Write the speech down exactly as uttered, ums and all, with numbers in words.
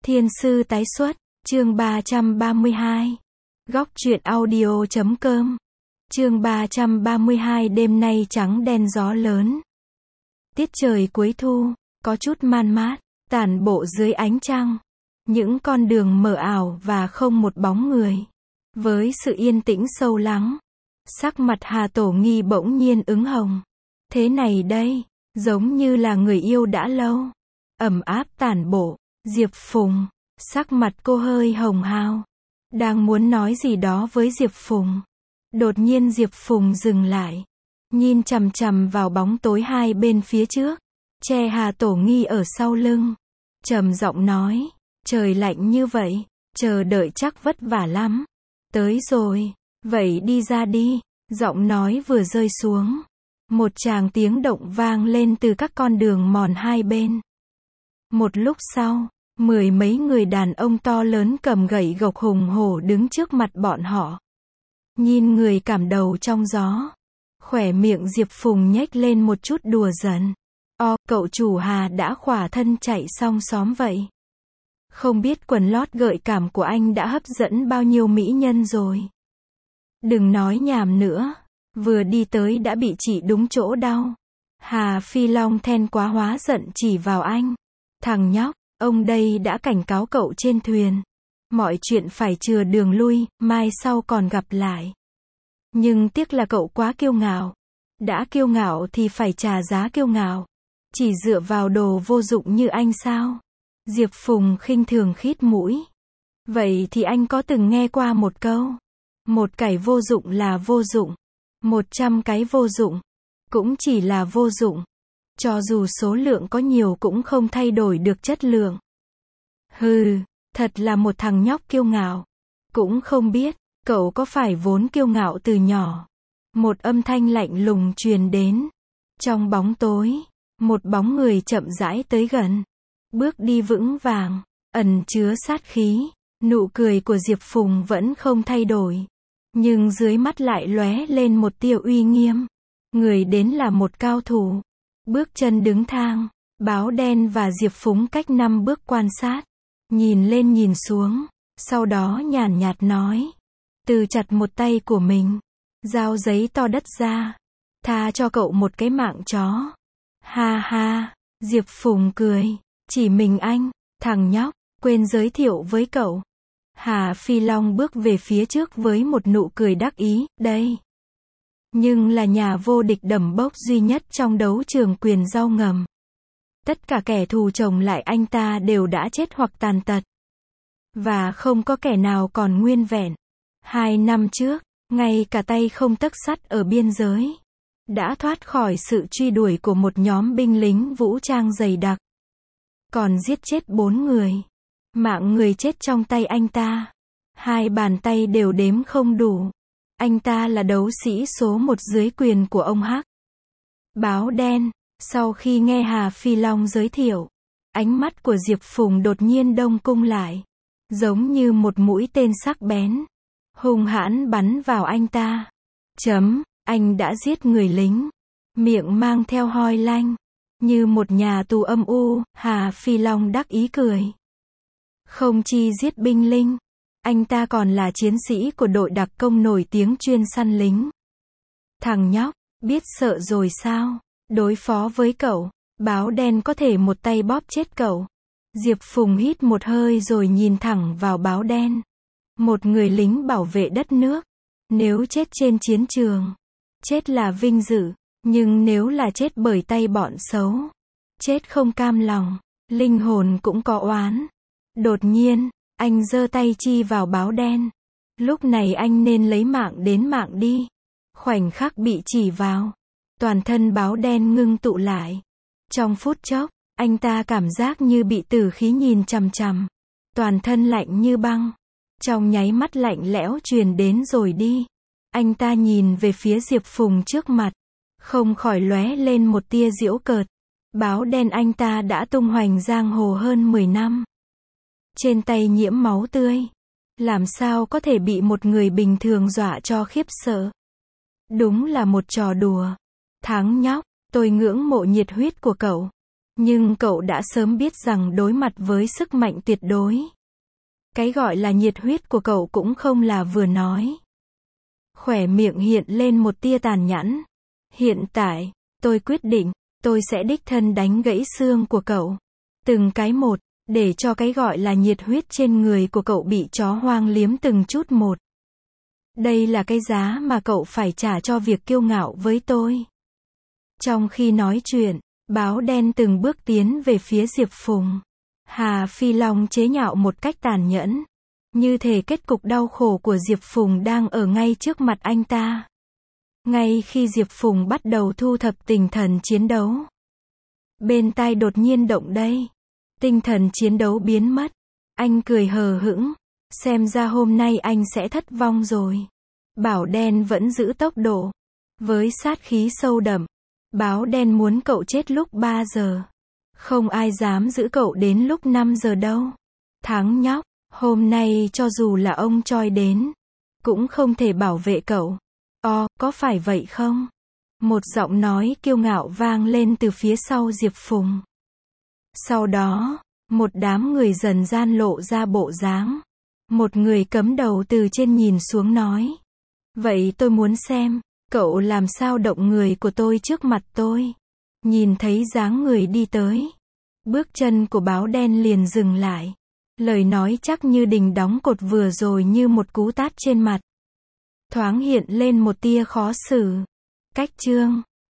Thiên sư tái xuất, chương ba trăm ba mươi hai. Góc truyện audio chấm com. Chương ba trăm ba mươi hai đêm nay trắng đen gió lớn. Tiết trời cuối thu, có chút man mát, tản bộ dưới ánh trăng. Những con đường mờ ảo và không một bóng người. Với sự yên tĩnh sâu lắng, sắc mặt Hà Tổ Nghi bỗng nhiên ửng hồng. Thế này đây, giống như là người yêu đã lâu. Ẩm áp tản bộ, Diệp Phùng, sắc mặt cô hơi hồng hào. Đang muốn nói gì đó với Diệp Phùng. Đột nhiên Diệp Phùng dừng lại. Nhìn chằm chằm vào bóng tối hai bên phía trước. Che Hà Tổ Nghi ở sau lưng. Trầm giọng nói, trời lạnh như vậy, chờ đợi chắc vất vả lắm. Tới rồi, vậy đi ra đi. Giọng nói vừa rơi xuống. Một tràng tiếng động vang lên từ các con đường mòn hai bên. Một lúc sau, mười mấy người đàn ông to lớn cầm gậy gộc hùng hổ đứng trước mặt bọn họ. Nhìn người cảm đầu trong gió. Khỏe miệng Diệp Phùng nhếch lên một chút đùa giỡn. O, cậu chủ Hà đã khỏa thân chạy xong xóm vậy. Không biết quần lót gợi cảm của anh đã hấp dẫn bao nhiêu mỹ nhân rồi. Đừng nói nhảm nữa. Vừa đi tới đã bị chỉ đúng chỗ đau. Hà Phi Long then quá hóa giận chỉ vào anh. Thằng nhóc, ông đây đã cảnh cáo cậu trên thuyền. Mọi chuyện phải chừa đường lui, mai sau còn gặp lại. Nhưng tiếc là cậu quá kiêu ngạo. Đã kiêu ngạo thì phải trả giá kiêu ngạo. Chỉ dựa vào đồ vô dụng như anh sao? Diệp Phùng khinh thường khít mũi. Vậy thì anh có từng nghe qua một câu. Một cái vô dụng là vô dụng. Một trăm cái vô dụng. Cũng chỉ là vô dụng. Cho dù số lượng có nhiều cũng không thay đổi được chất lượng. Hừ, thật là một thằng nhóc kiêu ngạo. Cũng không biết, cậu có phải vốn kiêu ngạo từ nhỏ. Một âm thanh lạnh lùng truyền đến. Trong bóng tối, một bóng người chậm rãi tới gần. Bước đi vững vàng, ẩn chứa sát khí. Nụ cười của Diệp Phùng vẫn không thay đổi. Nhưng dưới mắt lại lóe lên một tia uy nghiêm. Người đến là một cao thủ. Bước chân đứng thang, Báo Đen và Diệp Phùng cách năm bước quan sát. Nhìn lên nhìn xuống, sau đó nhàn nhạt nói. Từ chặt một tay của mình, giao giấy to đất ra. Tha cho cậu một cái mạng chó. Ha ha, Diệp Phùng cười. Chỉ mình anh, thằng nhóc, quên giới thiệu với cậu. Hà Phi Long bước về phía trước với một nụ cười đắc ý, đây. Nhưng là nhà vô địch đầm bốc duy nhất trong đấu trường quyền rau ngầm. Tất cả kẻ thù chồng lại anh ta đều đã chết hoặc tàn tật. Và không có kẻ nào còn nguyên vẹn. Hai năm trước, ngay cả tay không tấc sắt ở biên giới. Đã thoát khỏi sự truy đuổi của một nhóm binh lính vũ trang dày đặc. Còn giết chết bốn người. Mạng người chết trong tay anh ta. Hai bàn tay đều đếm không đủ. Anh ta là đấu sĩ số một dưới quyền của ông Hắc. Báo Đen, sau khi nghe Hà Phi Long giới thiệu, ánh mắt của Diệp Phùng đột nhiên đông cung lại. Giống như một mũi tên sắc bén. Hung hãn bắn vào anh ta. Chấm, anh đã giết người lính. Miệng mang theo hoi lanh. Như một nhà tù âm u, Hà Phi Long đắc ý cười. Không chi giết binh linh. Anh ta còn là chiến sĩ của đội đặc công nổi tiếng chuyên săn lính. Thằng nhóc, biết sợ rồi sao? Đối phó với cậu, Báo Đen có thể một tay bóp chết cậu. Diệp Phùng hít một hơi rồi nhìn thẳng vào Báo Đen. Một người lính bảo vệ đất nước. Nếu chết trên chiến trường, chết là vinh dự. Nhưng nếu là chết bởi tay bọn xấu, chết không cam lòng, linh hồn cũng có oán. Đột nhiên, anh giơ tay chi vào Báo Đen. Lúc này anh nên lấy mạng đến mạng đi. Khoảnh khắc bị chỉ vào, toàn thân Báo Đen ngưng tụ lại. Trong phút chốc, anh ta cảm giác như bị tử khí nhìn chằm chằm. Toàn thân lạnh như băng. Trong nháy mắt lạnh lẽo truyền đến rồi đi. Anh ta nhìn về phía Diệp Phùng trước mặt. Không khỏi lóe lên một tia giễu cợt. Báo Đen anh ta đã tung hoành giang hồ hơn mười năm. Trên tay nhiễm máu tươi. Làm sao có thể bị một người bình thường dọa cho khiếp sợ. Đúng là một trò đùa. Thắng nhóc, tôi ngưỡng mộ nhiệt huyết của cậu. Nhưng cậu đã sớm biết rằng đối mặt với sức mạnh tuyệt đối, cái gọi là nhiệt huyết của cậu cũng không là vừa nói. Khóe miệng hiện lên một tia tàn nhẫn. Hiện tại, tôi quyết định, tôi sẽ đích thân đánh gãy xương của cậu. Từng cái một, để cho cái gọi là nhiệt huyết trên người của cậu bị chó hoang liếm từng chút một. Đây là cái giá mà cậu phải trả cho việc kiêu ngạo với tôi. Trong khi nói chuyện, báo đen từng bước tiến về phía Diệp Phùng. Hà Phi Long chế nhạo một cách tàn nhẫn. Như thể kết cục đau khổ của Diệp Phùng đang ở ngay trước mặt anh ta. Ngay khi Diệp Phùng bắt đầu thu thập tinh thần chiến đấu, bên tai đột nhiên động đây. Tinh thần chiến đấu biến mất. Anh cười hờ hững. Xem ra hôm nay anh sẽ thất vong rồi. Bảo đen vẫn giữ tốc độ. Với sát khí sâu đậm. Báo đen muốn cậu chết lúc ba giờ. Không ai dám giữ cậu đến lúc năm giờ đâu. Thắng nhóc. Hôm nay cho dù là ông Choi đến, cũng không thể bảo vệ cậu. Ồ, có phải vậy không? Một giọng nói kiêu ngạo vang lên từ phía sau Diệp Phùng. Sau đó, một đám người dần gian lộ ra bộ dáng. Một người cấm đầu từ trên nhìn xuống nói. Vậy tôi muốn xem, cậu làm sao động người của tôi trước mặt tôi. Nhìn thấy dáng người đi tới. Bước chân của báo đen liền dừng lại. Lời nói chắc như đình đóng cột vừa rồi như một cú tát trên mặt. Thoáng hiện lên một tia khó xử. Cách chương